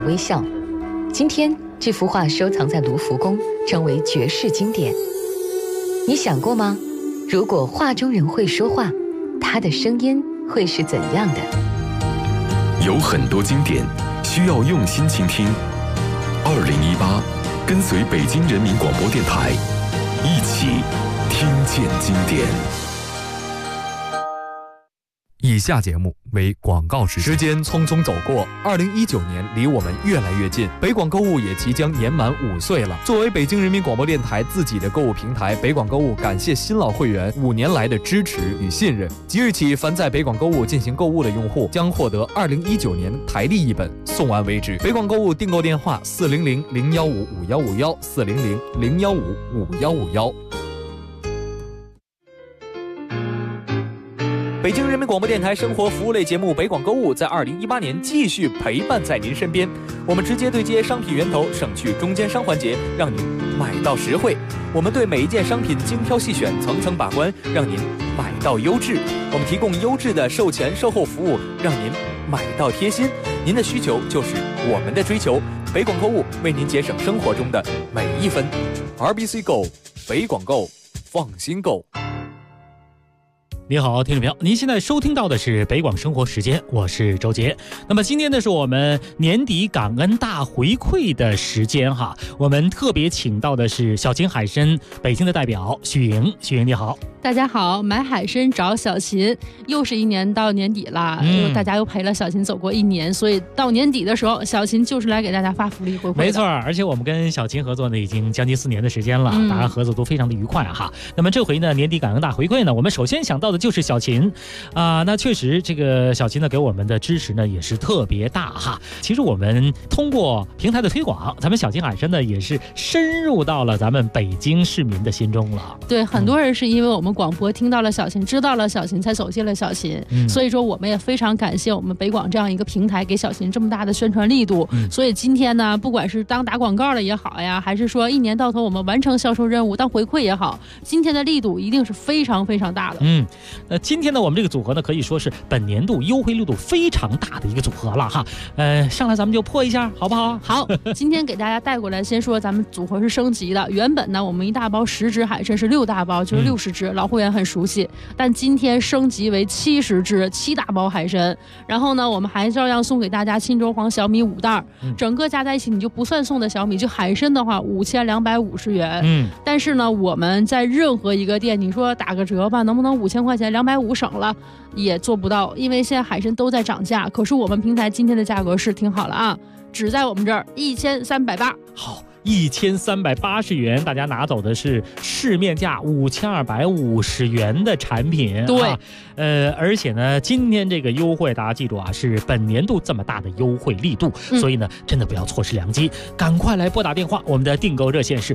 微笑。今天这幅画收藏在卢浮宫，成为绝世经典。你想过吗？如果画中人会说话，他的声音会是怎样的？ 有很多经典需要用心倾听。2018，跟随北京人民广播电台，一起听见经典。 以下节目为广告时间匆匆走过，2019年离我们越来越近，北广购物也即将年满5岁了。作为北京人民广播电台自己的购物平台，北广购物感谢新老会员5年来的支持与信任。即日起，凡在北广购物进行购物的用户将获得2019年台历一本，送完为止。北广购物订购电话：400-015-5151，400-015-5151。北京人民广播电台生活服务类节目《北广购物》在2018年继续陪伴在您身边。我们直接对接商品源头，省去中间商环节，让您买到实惠。我们对每一件商品精挑细选，层层把关，让您买到优质。我们提供优质的售前售后服务，让您买到贴心。您的需求就是我们的追求。北广购物为您节省生活中的每一分。RBC Go， 北广购，放心购。 你好，听众朋友，您现在收听到的是北广生活时间，我是周杰。那么今天呢，是我们年底感恩大回馈的时间哈，我们特别请到的是小秦海参北京的代表许莹。许莹你好。 大家好，买海参找小秦，又是一年到年底了，大家又陪了小秦走过一年，所以到年底的时候，小秦就是来给大家发福利回馈的。 没错，而且我们跟小秦合作呢，已经将近4年的时间了，大家合作都非常的愉快哈。那么这回呢，年底感恩大回馈呢，我们首先想到的就是小秦那确实这个小秦呢给我们的支持呢也是特别大哈。其实我们通过平台的推广，咱们小秦海参呢也是深入到了咱们北京市民的心中了。 对，很多人是因为我们广播听到了小秦，知道了小秦，才走进了小秦，所以说我们也非常感谢我们北广这样一个平台给小秦这么大的宣传力度。所以今天呢，不管是当打广告了也好呀，还是说一年到头我们完成销售任务当回馈也好，今天的力度一定是非常非常大的。 今天呢，我们这个组合呢，可以说是本年度优惠力度非常大的一个组合了哈。上来咱们就破一下，好不好？ 好，今天给大家带过来，先说咱们组合是升级的。原本呢，我们一大包10只海参是6大包，就是60只，老会员很熟悉。但今天升级为70只，7大包海参。然后呢，我们还照样送给大家钦州黄小米5袋，整个加在一起你就不算送的小米，就海参的话5250元。但是呢，我们在任何一个店，你说打个折吧，能不能5000块钱250省了？也做不到，因为现在海参都在涨价。可是我们平台今天的价格是挺好了啊，只在我们这儿1380。 好，1380元，大家拿走的是市面价5250元的产品。 对， 而且呢，今天这个优惠大家记住啊，是本年度这么大的优惠力度，所以呢，真的不要错失良机，赶快来拨打电话，我们的订购热线是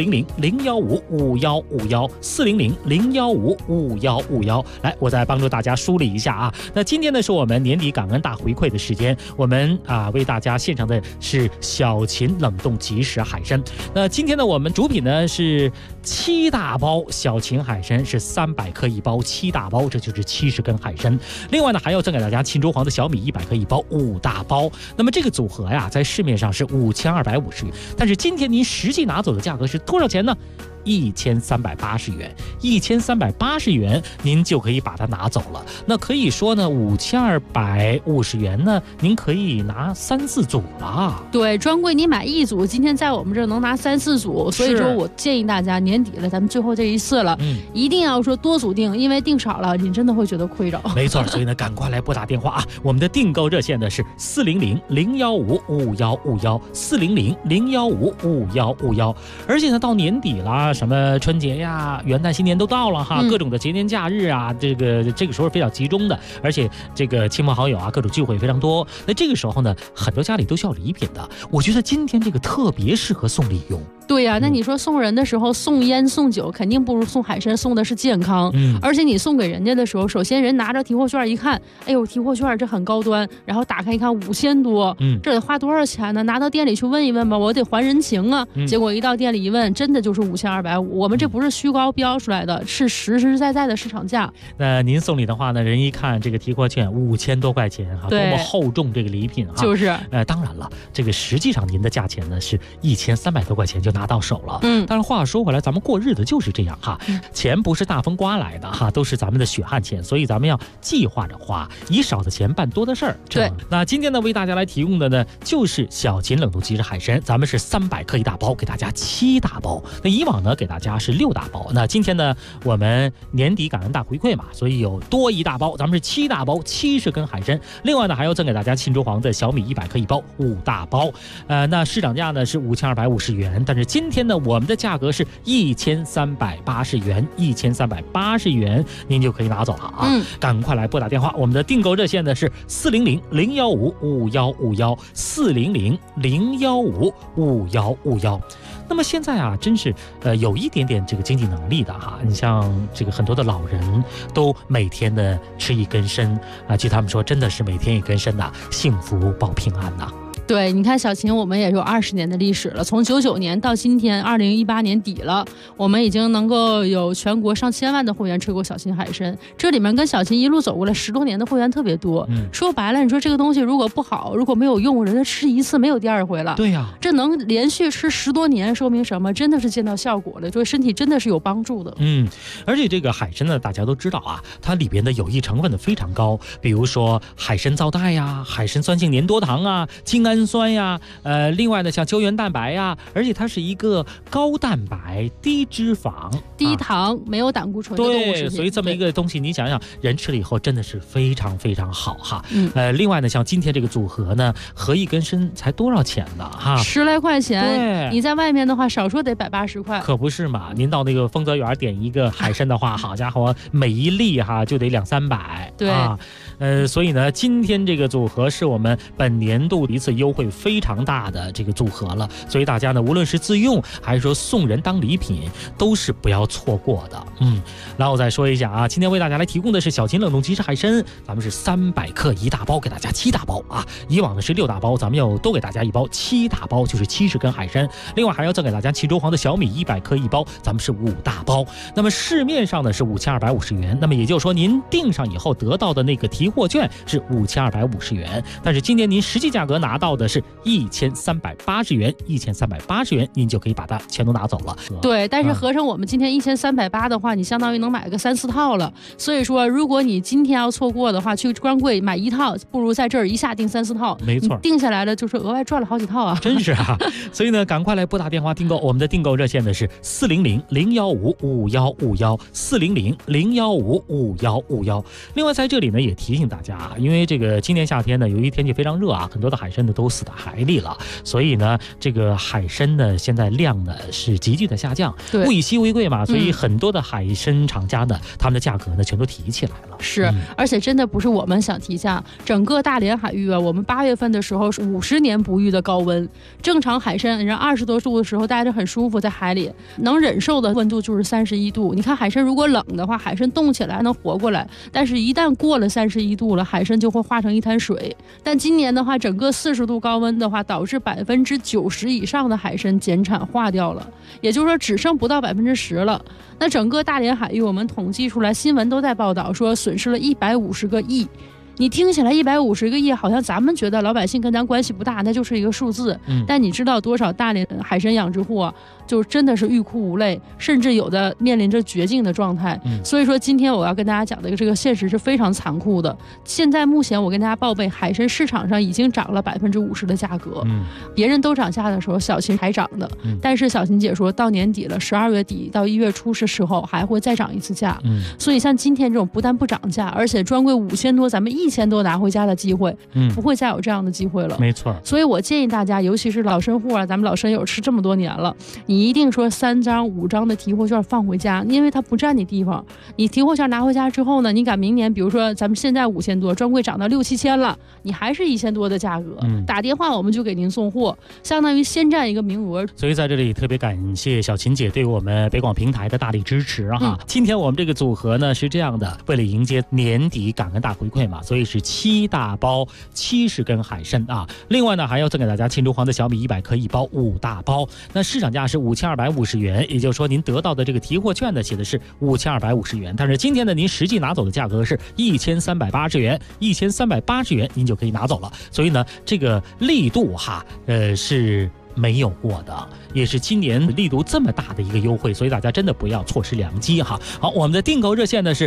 400-015-5151，400-015-5151。来，我再帮助大家梳理一下啊。那今天呢，是我们年底感恩大回馈的时间，我们为大家献上的是小秦冷冻即食海参。那今天呢，我们主品呢是7大包小秦海参，是300克一包，7大包，这就是70根海参。另外呢，还要赠给大家钦州黄的小米100克一包，5大包。那么这个组合呀，在市面上是5250元，但是今天您实际拿走的价格是多少钱呢？1380元，1380元，您就可以把它拿走了。那可以说呢，5250元呢，您可以拿3、4组了。 对，专柜你买1组，今天在我们这儿能拿3、4组。所以说我建议大家年底了，咱们最后这一次了，一定要说多组订，因为订少了，你真的会觉得亏着。 没错，所以呢，赶快来拨打电话啊！我们的订购热线呢是400-015-5151，400-015-5151。而且呢，到年底了。什么春节呀、元旦、新年都到了哈，各种的节年假日啊，这个时候非常集中的，而且这个亲朋好友啊，各种聚会非常多。那这个时候呢，很多家里都需要礼品的，我觉得今天这个特别适合送礼用。 对呀，那你说送人的时候送烟送酒，肯定不如送海参送的是健康。而且你送给人家的时候，首先人拿着提货券一看，哎呦，提货券这很高端，然后打开一看5000多，这得花多少钱呢？拿到店里去问一问吧，我得还人情啊。结果一到店里一问，真的就是5250，我们这不是虚高标出来的，是实实在在的市场价。 那您送礼的话呢，人一看这个提货券5000多块钱哈，多么厚重这个礼品哈。 就是， 当然了，这个实际上您的价钱呢是1300多块钱就拿到手了。但是话说回来，咱们过日子就是这样哈，钱不是大风刮来的哈，都是咱们的血汗钱，所以咱们要计划着花，以少的钱办多的事儿。 对， 那今天呢，为大家来提供的呢，就是小秦冷冻即食海参，咱们是300克一大包，给大家7大包。那以往呢，给大家是6大包。那今天呢，我们年底感恩大回馈嘛，所以有多1大包，咱们是7大包70根海参。另外呢，还要赠给大家沁州黄的小米100克一包5大包。那市场价呢是5250元，但是今天呢，我们的价格是1380元，1380元您就可以拿走了啊！赶快来拨打电话，我们的订购热线呢是400-015-5151，400-015-5151。那么现在啊，真是有一点点这个经济能力的哈，你像这个很多的老人都每天的吃一根参啊，据他们说真的是每天一根参呐，幸福保平安呐。 对，你看小秦，我们也有20年的历史了，从99年到今天2018年底了，我们已经能够有全国上千万的会员吃过小秦海参，这里面跟小秦一路走过来10多年的会员特别多。说白了，你说这个东西如果不好，如果没有用，人家吃一次没有第二回了。 对呀， 这能连续吃10多年，说明什么？真的是见到效果了，对身体真的是有帮助的。 而且这个海参呢，大家都知道啊，它里边的有益成分呢非常高，比如说海参皂苷呀、海参酸性粘多糖啊、精氨酸呀，另外呢像胶原蛋白呀，而且它是一个高蛋白、低脂肪、 低糖、没有胆固醇的动物食品。 对，所以这么一个东西，你想想，人吃了以后真的是非常非常好哈。另外呢，像今天这个组合呢，合一根参才多少钱呢？哈 ，10来块钱。 对， 你在外面的话，少说得180块。 可不是嘛？您到那个丰泽园点一个海参的话，好家伙，每一粒哈就得200-300。 对啊，所以呢，今天这个组合是我们本年度一次优惠非常大的这个组合了，所以大家呢，无论是自用还是说送人当礼品，都是不要错过的。然后我再说一下啊，今天为大家来提供的是小秦冷冻即食海参，咱们是300克一大包，给大家7大包啊。以往的是6大包，咱们要多给大家一包7大包，就是70根海参。另外还要赠给大家沁州黄的小米100克一包，咱们是5大包。那么市面上呢是5250元，那么也就是说您订上以后得到的那个提货券是5250元，但是今年您实际价格拿到的是1380元，1380元您就可以把它全都拿走了。 对，但是合成我们今天1380的话，你相当于能买个3-4套了。所以说，如果你今天要错过的话，去专柜买1套，不如在这儿一下订3-4套。 没错， 定下来了就是额外赚了好几套啊！ 真是啊！所以呢，赶快来拨打电话订购，我们的订购热线呢是400-015-5151，400-015-5151。另外在这里呢也提醒大家啊，因为这个今年夏天呢，由于天气非常热啊，很多的海参呢都死在海里了，所以呢，这个海参呢现在量呢是急剧的下降，物以稀为贵嘛，所以很多的海参厂家呢，他们的价格呢全都提起来了。 是，而且真的不是我们想提价，整个大连海域啊，我们8月份的时候是50年不遇的高温，正常海参人20多度的时候待着很舒服，在海里能忍受的温度就是31度。你看海参如果冷的话，海参冻起来能活过来，但是一旦过了31度了，海参就会化成一滩水。但今年的话，整个40度高温的话，导致90%以上的海参减产化掉了，也就是说只剩不到10%了。那整个大连海域我们统计出来，新闻都在报道说损失了150个亿。你听起来150个亿，好像咱们觉得老百姓跟咱关系不大，那就是一个数字。但你知道多少大连海参养殖户啊，就真的是欲哭无泪，甚至有的面临着绝境的状态。所以说今天我要跟大家讲的这个现实是非常残酷的。现在目前我跟大家报备，海参市场上已经涨了50%的价格。别人都涨价的时候，小秦还涨的。但是小秦姐说到年底了，12月底到1月初的时候还会再涨一次价。所以像今天这种不但不涨价，而且专柜5000多，咱们1000多拿回家的机会，不会再有这样的机会了。 没错。 所以我建议大家，尤其是老参户啊，咱们老参友吃这么多年了， 你一定说3张5张的提货券放回家，因为它不占你地方。你提货券拿回家之后呢，你赶明年，比如说咱们现在5000多，专柜涨到6、7千了，你还是1000多的价格，打电话我们就给您送货，相当于先占一个名额。 所以在这里特别感谢小琴姐对我们北广平台的大力支持哈。今天我们这个组合呢是这样的，为了迎接年底感恩大回馈嘛，所以是7大包70根海参啊。另外呢还要赠给大家庆祝黄的小米100克1包5大包，那市场价是5250元，也就是说您得到的这个提货券呢写的是5250元，但是今天呢您实际拿走的价格是1380元，1380元您就可以拿走了。所以呢这个力度哈是没有过的，也是今年力度这么大的一个优惠，所以大家真的不要错失良机哈。好，我们的订购热线呢是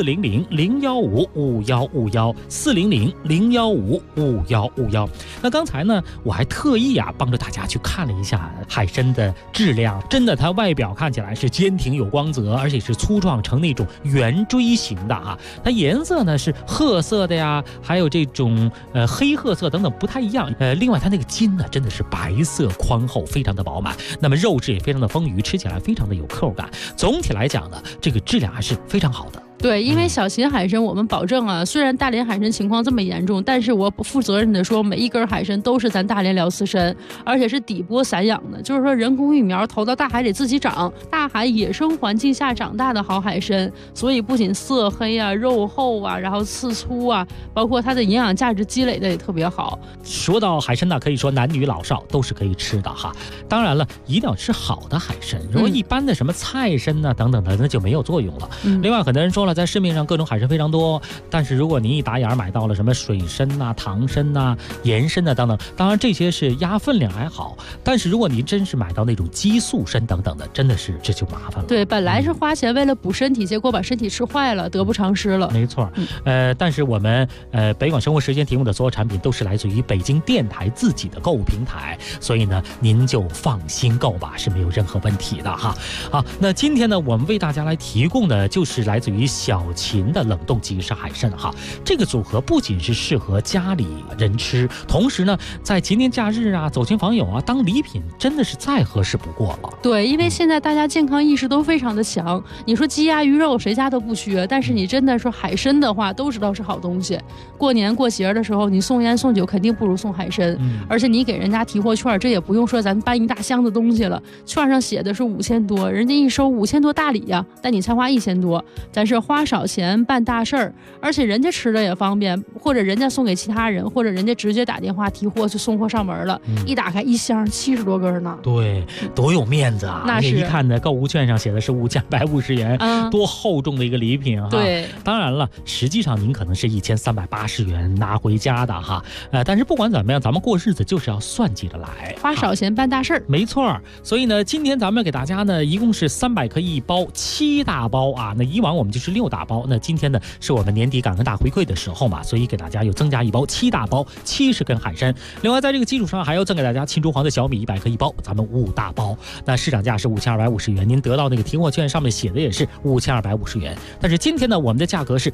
400-015-5151，400-015-5151。那刚才呢我还特意帮着大家去看了一下海参的质量，真的它外表看起来是坚挺有光泽，而且是粗壮成那种圆锥形的哈。它颜色呢是褐色的呀，还有这种黑褐色等等不太一样。另外它那个筋呢真的是白色宽厚，非常的饱满，那么肉质也非常的丰腴，吃起来非常的有口感。总体来讲呢，这个质量还是非常好的。 对，因为小秦海参我们保证虽然大连海参情况这么严重，但是我负责任的说，每一根海参都是咱大连辽刺参，而且是底部散养的，就是说人工育苗投到大海里自己长，大海野生环境下长大的好海参，所以不仅色黑肉厚然后刺粗包括它的营养价值积累的也特别好。 说到海参呢，可以说男女老少都是可以吃的哈。当然了，一定要吃好的海参，如果一般的什么菜参等等的，那就没有作用了。另外很多人说了，在市面上各种海参非常多，但是如果您一打眼买到了什么水参糖参盐参等等，当然这些是压分量还好，但是如果您真是买到那种激素参等等的，真的是这就麻烦了。 对，本来是花钱为了补身体，结果把身体吃坏了，得不偿失了。 没错。但是我们北广生活时间提供的所有产品都是来自于北京电台自己的购物平台，所以呢您就放心购吧，是没有任何问题的哈。好，那今天呢我们为大家来提供的就是来自于小秦的冷冻即食海参哈。这个组合不仅是适合家里人吃，同时呢在节年假日走亲访友当礼品真的是再合适不过了。 对，因为现在大家健康意识都非常的强，你说鸡鸭鱼肉谁家都不缺，但是你真的说海参的话都知道是好东西，过年过节的时候你送烟送酒肯定不如送海参。而且你给人家提货券，这也不用说咱搬一大箱子东西了，券上写的是5000多，人家一收5000多大礼但你才花1000多，咱是花少钱办大事儿，而且人家吃的也方便，或者人家送给其他人，或者人家直接打电话提货就送货上门了，一打开一箱70多根呢。 对，多有面子啊！ 那是一看呢，购物券上写的是5150元，多厚重的一个礼品哈。 对， 当然了，实际上您可能是1380元拿回家的哈。但是不管怎么样，咱们过日子就是要算计着来， 花少钱办大事儿。 没错。所以呢，今天咱们给大家呢，一共是300克1包7大包那以往我们就是6大包，那今天呢是我们年底感恩大回馈的时候嘛，所以给大家又增加1包7大包70根海参。另外在这个基础上还要赠给大家庆祝黄的小米100克1包，咱们5大包。那市场价是5250元，您得到那个提货券上面写的也是5250元，但是今天呢我们的价格是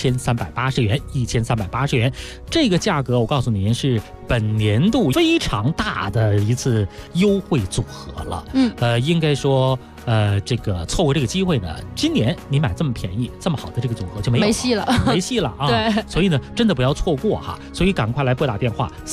1380元，1380元。这个价格我告诉您是本年度非常大的一次优惠组合了。应该说这个错过这个机会呢，今年你买这么便宜这么好的这个组合就没戏了对， 所以呢真的不要错过哈，所以赶快来拨打电话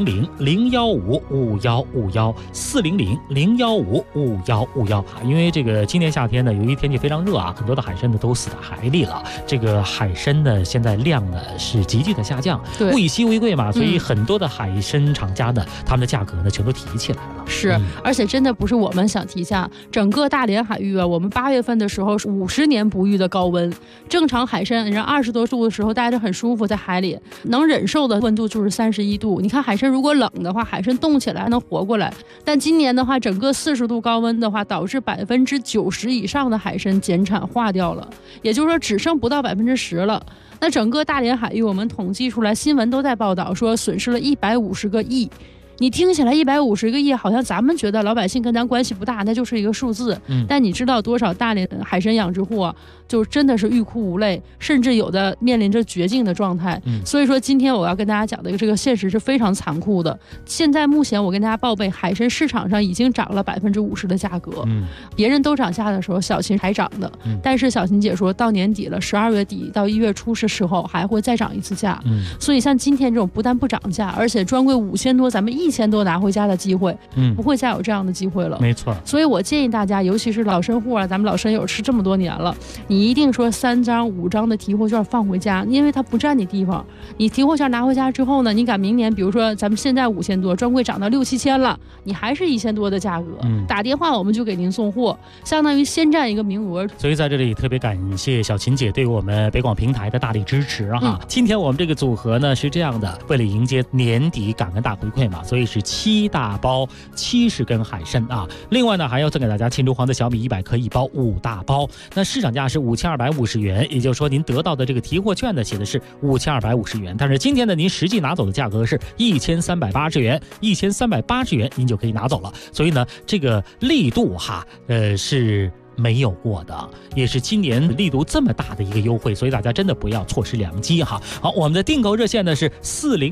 400-015-5151，400-015-5151。因为这个今年夏天呢，由于天气非常热很多的海参呢都死在海里了，这个海参呢现在量呢是急剧的下降，物以稀为贵嘛，所以很多的海参厂家呢，他们的价格呢全都提起来了。 是，而且真的不是我们想提价，整个大连海域我们8月份的时候是50年不遇的高温，正常海参人20多度的时候待着很舒服，在海里能忍受的温度就是31度。你看海参如果冷的话，海参冻起来能活过来，但今年的话，整个40度高温的话，导致90%以上的海参减产化掉了，也就是说只剩不到10%了。那整个大连海域我们统计出来，新闻都在报道说损失了150个亿。 你听起来150个亿，好像咱们觉得老百姓跟咱关系不大，那就是一个数字。但你知道多少大连海参养殖户就真的是欲哭无泪，甚至有的面临着绝境的状态。所以说今天我要跟大家讲的这个现实是非常残酷的。现在目前我跟大家报备，海参市场上已经涨了50%的价格。别人都涨价的时候，小秦还涨的。但是小秦姐说到年底了，12月底到1月初是时候还会再涨一次价。所以像今天这种不但不涨价，而且专柜5000多，咱们1000多拿回家的机会，不会再有这样的机会了。 没错。 所以我建议大家，尤其是老参户咱们老参友吃这么多年了，你一定说3张5张的提货券放回家，因为它不占你地方。你提货券拿回家之后呢，你赶明年，比如说咱们现在5000多，专柜涨到6、7千了，你还是1000多的价格，打电话我们就给您送货，相当于先占一个名额。 所以在这里特别感谢小秦姐对我们北广平台的大力支持今天我们这个组合呢是这样的，为了迎接年底感恩大回馈嘛，所以是7大包70根海参另外呢还要赠给大家庆州黄的小米100克1包5大包，那市场价是5250元，也就是说您得到的这个提货券呢写的是5250元，但是今天呢您实际拿走的价格是1380元，1380元您就可以拿走了。所以呢这个力度是没有过的，也是今年力度这么大的一个优惠，所以大家真的不要错失良机好，我们的订购热线呢是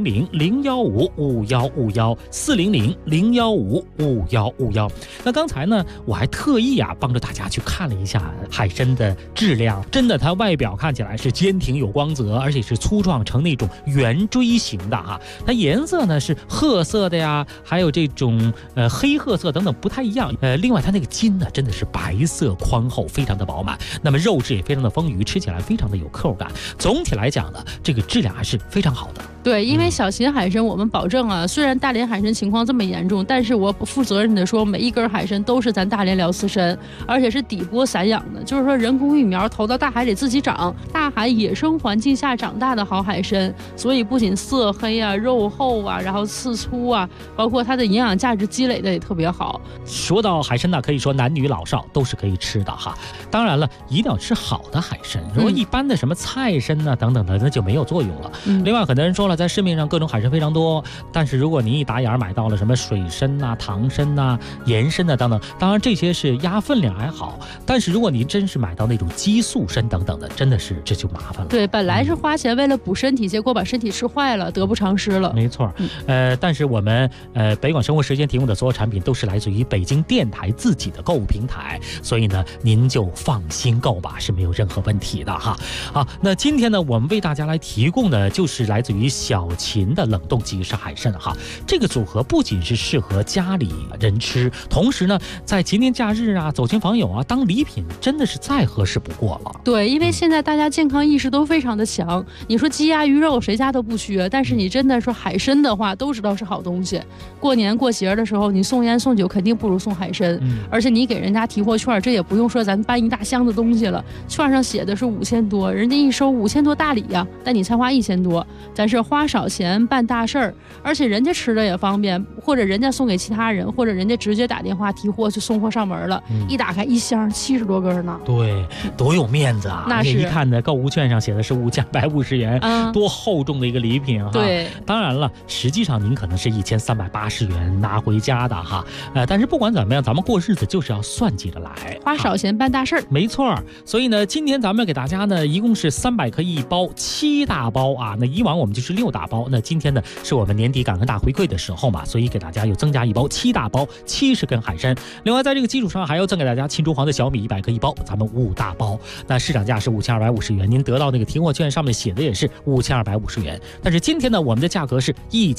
400-015-5151，400-015-5151。那刚才呢我还特意帮着大家去看了一下海参的质量，真的它外表看起来是坚挺有光泽，而且是粗壮成那种圆锥形的它颜色呢是褐色的呀，还有这种黑褐色等等不太一样。另外它那个筋呢真的是白色宽厚，非常的饱满，那么肉质也非常的丰腴，吃起来非常的有口感。总体来讲呢，这个质量还是非常好的。 对，因为小秦海参我们保证虽然大连海参情况这么严重，但是我负责任的说，每一根海参都是咱大连辽丝参，而且是底波散养的，就是说人工育苗投到大海里自己长，大海野生环境下长大的好海参，所以不仅色黑肉厚然后刺粗包括它的营养价值积累的也特别好。 说到海参呢，可以说男女老少都是可以吃的当然了，一定要吃好的海参，如果一般的什么菜参等等的，那就没有作用了。另外很多人说了，在市面上各种海参非常多，但是如果您一打眼买到了什么水参糖参盐参等等，当然这些是压分量还好，但是如果您真是买到那种激素参等等的，真的是这就麻烦了。 对，本来是花钱为了补身体，结果把身体吃坏了，得不偿失了。 没错。但是我们北广生活时间提供的所有产品都是来自于北京电台自己的购物平台，所以呢您就放心购吧，是没有任何问题的好，那今天呢我们为大家来提供的就是来自于小秦的冷冻即食海参这个组合不仅是适合家里人吃，同时呢在节年假日走亲访友当礼品真的是再合适不过了。 对，因为现在大家健康意识都非常的强，你说鸡鸭鱼肉谁家都不缺，但是你真的说海参的话都知道是好东西，过年过节的时候你送烟送酒肯定不如送海参，而且你给人家提货券，这也不用说咱搬一大箱子东西了，券上写的是5000多，人家一收5000多大礼但你才花1000多，咱是花少钱办大事儿，而且人家吃的也方便，或者人家送给其他人，或者人家直接打电话提货就送货上门了，一打开一箱70多根呢。 对，多有面子那是一看的购物券上写的是5250元，多厚重的一个礼品对， 当然了，实际上您可能是1380元拿回家的但是不管怎么样，咱们过日子就是要算计着来， 花少钱办大事儿。 没错，所以呢，今天咱们给大家呢，一共是300克1包，7大包那以往我们就是6大包，那今天呢是我们年底感恩大回馈的时候嘛，所以给大家又增加1包7大包70根海参。另外在这个基础上还要赠给大家青州黄的小米100克1包，咱们5大包。那市场价是5250元，您得到那个提货券上面写的也是5250元，但是今天呢我们的价格是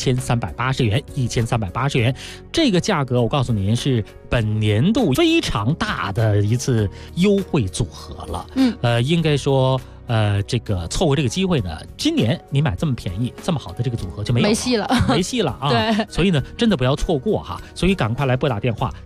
1380元，1380元，这个价格我告诉您是本年度非常大的一次优惠组合了。应该说这个错过这个机会呢，今年你买这么便宜这么好的这个组合就没戏了对， 所以呢真的不要错过所以赶快来拨打电话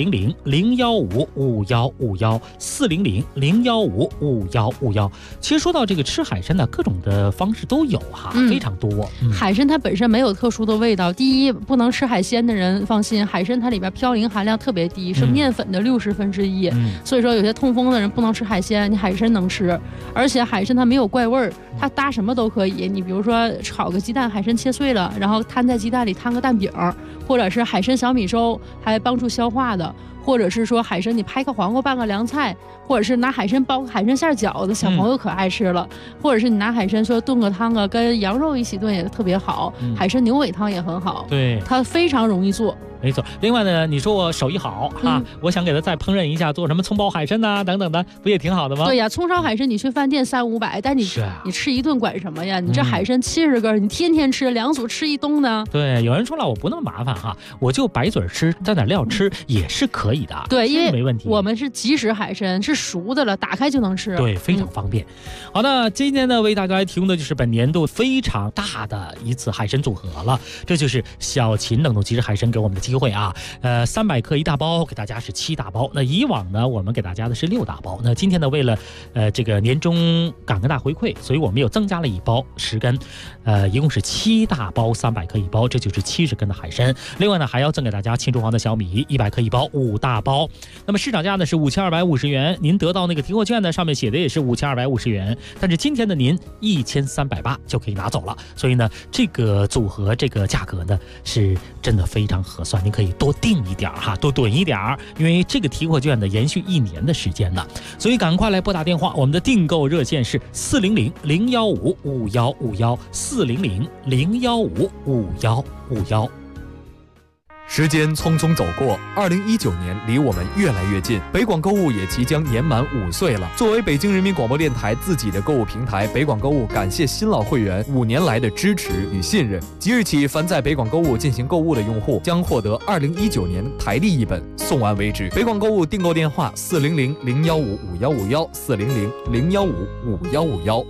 400-015-5151，400-015-5151。其实说到这个吃海参呢，各种的方式都有非常多。 海参它本身没有特殊的味道，第一不能吃海鲜的人放心，海参它里边嘌呤含量特别低，是面粉的1/60，所以说有些痛风的人不能吃海鲜，你海参能吃，而且海参它没有怪味儿，它搭什么都可以。你比如说炒个鸡蛋，海参切碎了，然后摊在鸡蛋里摊个蛋饼，或者是海参小米粥，还帮助消化的。或者是说海参你拍个黄瓜拌个凉菜，或者是拿海参包个海参馅饺子，小朋友可爱吃了。或者是你拿海参说炖个汤啊，跟羊肉一起炖也特别好。海参牛尾汤也很好， 对， 它非常容易做。 没错，另外呢，你说我手艺好哈，我想给他再烹饪一下，做什么葱爆海参呐、等等的，不也挺好的吗？ 对呀，葱烧海参你去饭店300-500，但你吃一顿管什么呀？你这海参70根，你天天吃2组吃一冬呢？ 对，有人说了，我不那么麻烦哈，我就白嘴吃，蘸点料吃也是可以的。 对，因为没问题。 我们是即食海参，是熟的了，打开就能吃。 对，非常方便。好，那今天呢，为大家来提供的就是本年度非常大的一次海参组合了，这就是小秦冷冻即食海参给我们的机会啊。300克1大包，给大家是7大包。那以往呢，我们给大家的是6大包。那今天呢，为了这个年终感恩大回馈，所以我们又增加了1包10根，一共是7大包300克1包，这就是70根的海参。另外呢，还要赠给大家庆祝黄的小米100克1包5大包。那么市场价呢是5250元，您得到那个提货券呢，上面写的也是5250元，但是今天的您1380就可以拿走了。所以呢，这个组合这个价格呢是真的非常合算，您可以多订一点哈，多囤一点，因为这个提货券呢延续1年的时间呢，所以赶快来拨打电话，我们的订购热线是400-015-5151，400-015-5151。 时间匆匆走过，2019年离我们越来越近，北广购物也即将年满5岁了。作为北京人民广播电台自己的购物平台，北广购物感谢新老会员5年来的支持与信任。即日起，凡在北广购物进行购物的用户将获得2019年台历1本，送完为止。北广购物订购电话400-015-5151，400-015-5151。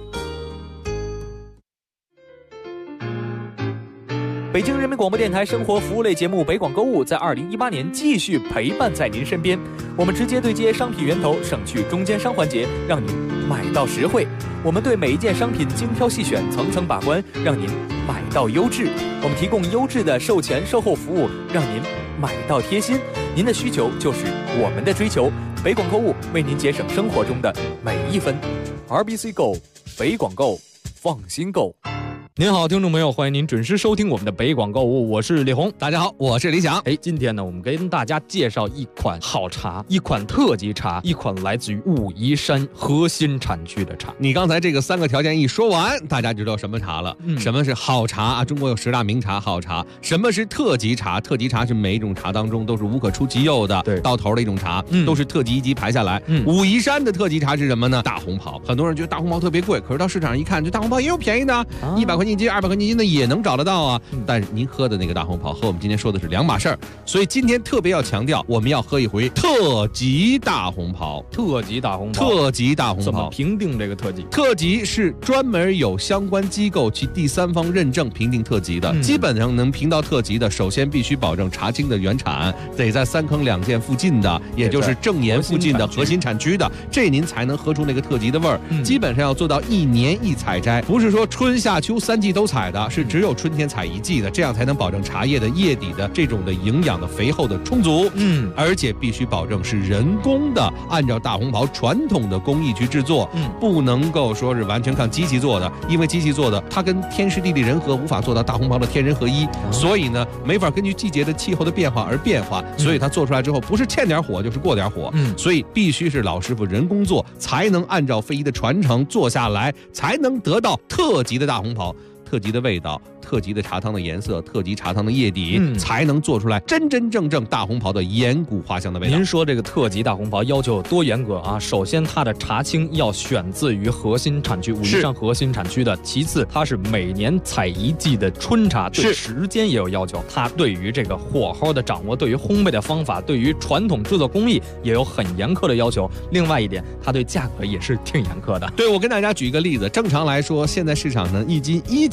北京人民广播电台生活服务类节目《北广购物》在2018年继续陪伴在您身边。我们直接对接商品源头，省去中间商环节，让您买到实惠。我们对每一件商品精挑细选，层层把关，让您买到优质。我们提供优质的售前售后服务，让您买到贴心。您的需求就是我们的追求。北广购物为您节省生活中的每一分。RBC Go， 北广购，放心购。您好，听众朋友，欢迎您准时收听我们的北广购物，我是李红。 大家好，我是李想。 今天呢，我们跟大家介绍一款好茶，一款特级茶，一款来自于武夷山核心产区的茶。 你刚才这个3个条件一说完，大家知道什么茶了？什么是好茶啊？中国有10大名茶好茶。什么是特级茶？特级茶是每一种茶当中都是无可出其右的，到头的一种茶，都是特级1级排下来。武夷山的特级茶是什么呢？大红袍。很多人觉得大红袍特别贵，可是到市场上一看，这大红袍也有便宜的，100块钱1斤，200块钱1斤的也能找得到啊。但是您喝的那个大红袍和我们今天说的是2码事儿，所以今天特别要强调，我们要喝一回特级大红袍。 特级大红袍， 特级大红袍， 怎么评定这个特级？ 特级是专门有相关机构其第三方认证评定特级的，基本上能评到特级的，首先必须保证茶青的原产得在3坑2涧附近的，也就是正盐附近的核心产区的，这您才能喝出那个特级的味儿。基本上要做到1年1采摘，不是说春夏秋3季都采的，是只有春天采1季的，这样才能保证茶叶的叶底的这种的营养的肥厚的充足。而且必须保证是人工的，按照大红袍传统的工艺去制作，不能够说是完全靠机器做的，因为机器做的它跟天时地利人和无法做到大红袍的天人合一，所以呢没法根据季节的气候的变化而变化，所以它做出来之后不是欠点火就是过点火，所以必须是老师傅人工做，才能按照非遗的传承做下来，才能得到特级的大红袍。特级的味道，特级的茶汤的颜色，特级茶汤的叶底，才能做出来真真正正大红袍的岩谷花香的味道。 您说这个特级大红袍要求有多严格啊？首先，它的茶青要选自于核心产区武夷山核心产区的；其次，它是每年采1季的春茶，对时间也有要求。它对于这个火候的掌握，对于烘焙的方法，对于传统制作工艺也有很严苛的要求。另外一点，它对价格也是挺严苛的。 对，我跟大家举一个例子，正常来说，现在市场呢1斤1级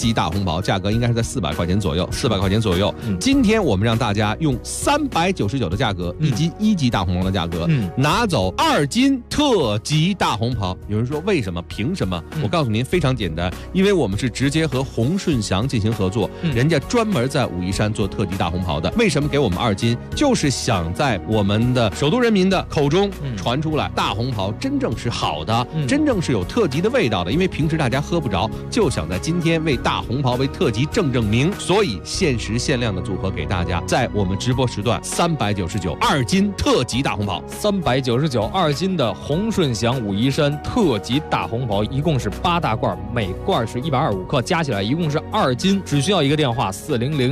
级大红袍，价格应该是在400块钱左右，400块钱左右。今天我们让大家用399的价格，以及1级大红袍的价格，拿走2斤特级大红袍。有人说为什么？凭什么？我告诉您，非常简单，因为我们是直接和鸿顺祥进行合作，人家专门在武夷山做特级大红袍的。为什么给我们2斤？就是想在我们的首都人民的口中传出来，大红袍真正是好的，真正是有特级的味道的。因为平时大家喝不着，就想在今天为大红袍为特级正名，所以限时限量的组合给大家，在我们直播时段399 2斤特级大红袍 ，399 2斤的鸿顺祥武夷山特级大红袍，一共是8大罐，每罐是125克，加起来一共是2斤，只需要一个电话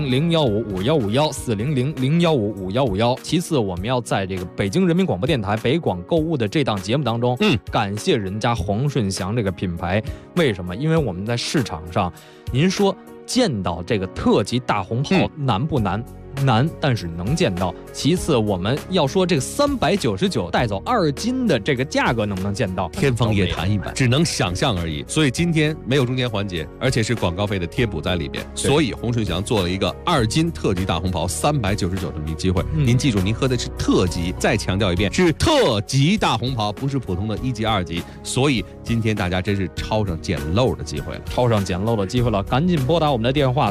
400-015-5151，400-015-5151。其次，我们要在这个北京人民广播电台北广购物的这档节目当中，感谢人家鸿顺祥这个品牌。为什么？因为我们在市场上，您说见到这个特级大红袍难不难？难，但是能见到。其次，我们要说这个399带走2斤的这个价格能不能见到？ 天方夜谭一般，只能想象而已。所以今天没有中间环节，而且是广告费的贴补在里边。所以鸿顺祥做了一个2斤特级大红袍399这么一个机会。您记住，您喝的是特级，再强调一遍，是特级大红袍，不是普通的1级、2级。所以今天大家真是抄上捡漏的机会了，赶紧拨打我们的电话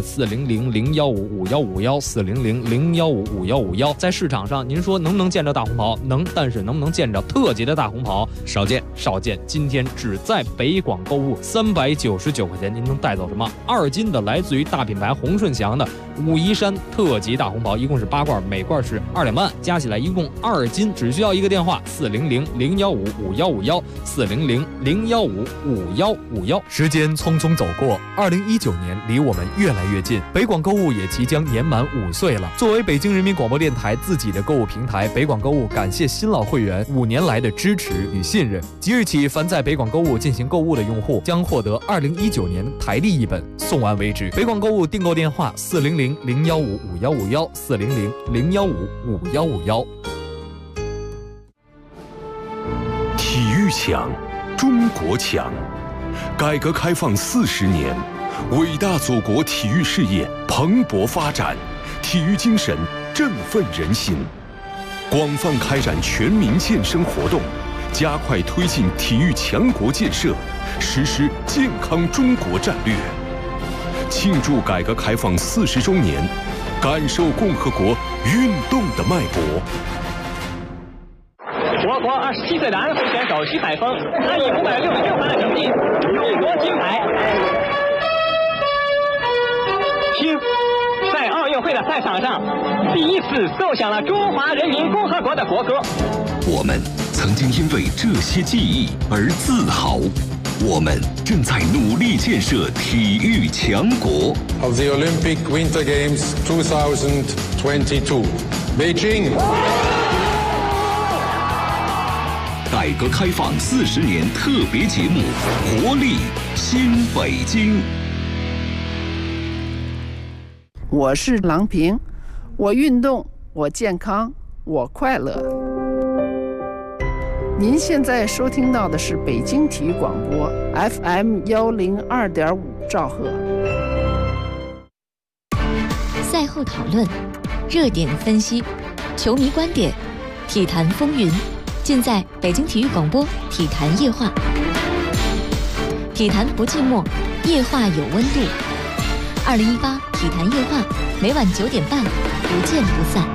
400-015-5151，400-015-5151。在市场上，您说能不能见着大红袍？能，但是能不能见着特级的大红袍？少见。今天只在北广购物，399块钱，您能带走什么？2斤的来自于大品牌鸿顺祥的武夷山特级大红袍，一共是8罐，每罐是2两半，加起来一共2斤，只需要一个电话400-015-5151，400-015-5151。时间匆匆走过，2019年离我们越来越近，北广购物也即将年满5岁了。作为北京人民广播电台自己的购物平台，北广购物感谢新老会员5年来的支持与信任。即日起，凡在北广购物进行购物的用户将获得2019年台历1本，送完为止。北广购物订购电话400-015-5151，400-015-5151。 体育强，中国强。改革开放40年，伟大祖国体育事业蓬勃发展，体育精神振奋人心。广泛开展全民健身活动，加快推进体育强国建设，实施健康中国战略。庆祝改革开放40周年，感受共和国运动的脉搏。 我国27岁的安徽选手徐海峰，他以566分的成绩勇夺金牌。听，在奥运会的赛场上，第一次奏响了中华人民共和国的国歌。 我们曾经因为这些记忆而自豪，我们正在努力建设体育强国。 Of the Olympic Winter Games 2022, Beijing。 改革开放40年特别节目，活力新北京。 我是郎平，我运动，我健康，我快乐。您现在收听到的是北京体育广播 FM 102.5兆赫。 赛后讨论，热点分析，球迷观点，体坛风云，尽在北京体育广播体坛夜话。体坛不寂寞，夜话有温度。2018体坛夜话，每晚9点半，不见不散。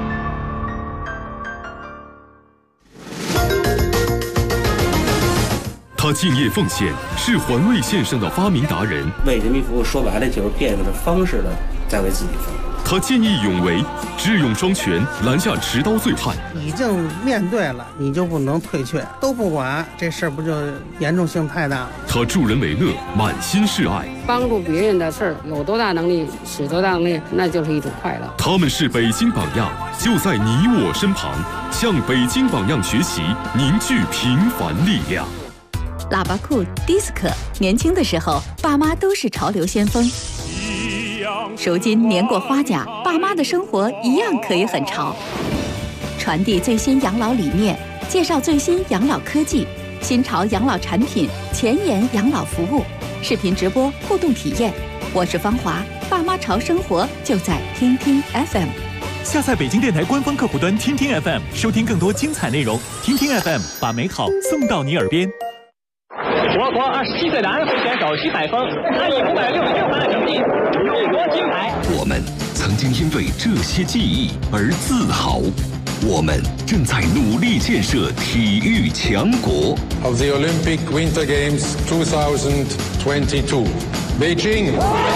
他敬业奉献，是环卫线上的发明达人。 为人民服务，说白了就是变着方式的在为自己服务。 他见义勇为，智勇双全，拦下持刀罪犯。 已经面对了，你就不能退却，都不管，这事儿不就严重性太大了？ 他助人为乐，满心是爱。 帮助别人的事儿，有多大能力使多大能力，那就是一种快乐。 他们是北京榜样，就在你我身旁，向北京榜样学习，凝聚平凡力量。 喇叭裤、迪斯科，年轻的时候，爸妈都是潮流先锋。如今年过花甲，爸妈的生活一样可以很潮。传递最新养老理念，介绍最新养老科技、新潮养老产品，前沿养老服务，视频直播互动体验， 我是芳华，爸妈潮生活就在听听 FM。 下载北京电台官方客户端听听 FM， 收听更多精彩内容。听听 FM， 把美好送到你耳边。 我国27岁的安徽选手徐海峰，他以566分的成绩勇夺金牌。 我们曾经因为这些记忆而自豪，我们正在努力建设体育强国。 Of the Olympic Winter Games 2022, Beijing。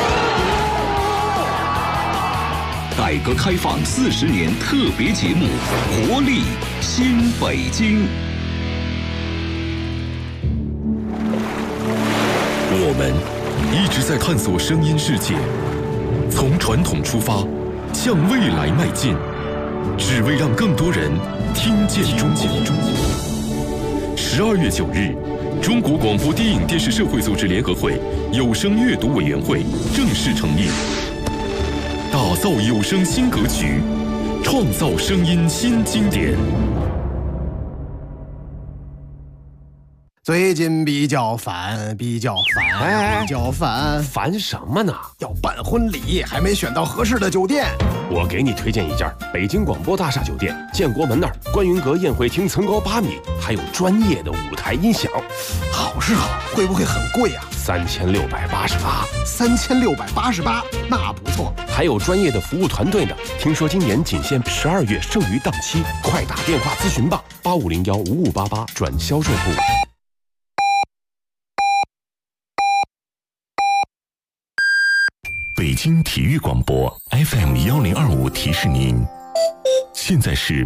改革开放40年特别节目《活力新北京》。我们一直在探索声音世界，从传统出发，向未来迈进，只为让更多人听见中国。12月9日，中国广播电影电视社会组织联合会有声阅读委员会正式成立，打造有声新格局，创造声音新经典。 最近比较烦， 烦什么呢？ 要办婚礼，还没选到合适的酒店。 我给你推荐一家北京广播大厦酒店，建国门那儿观云阁宴会厅层高8米，还有专业的舞台音响。 好是好，会不会很贵啊 ？3688。 3688，那不错。 还有专业的服务团队呢。听说今年仅限12月剩余档期，快打电话咨询吧，85015588转销售部。 北京体育广播 FM1025提示您，现在是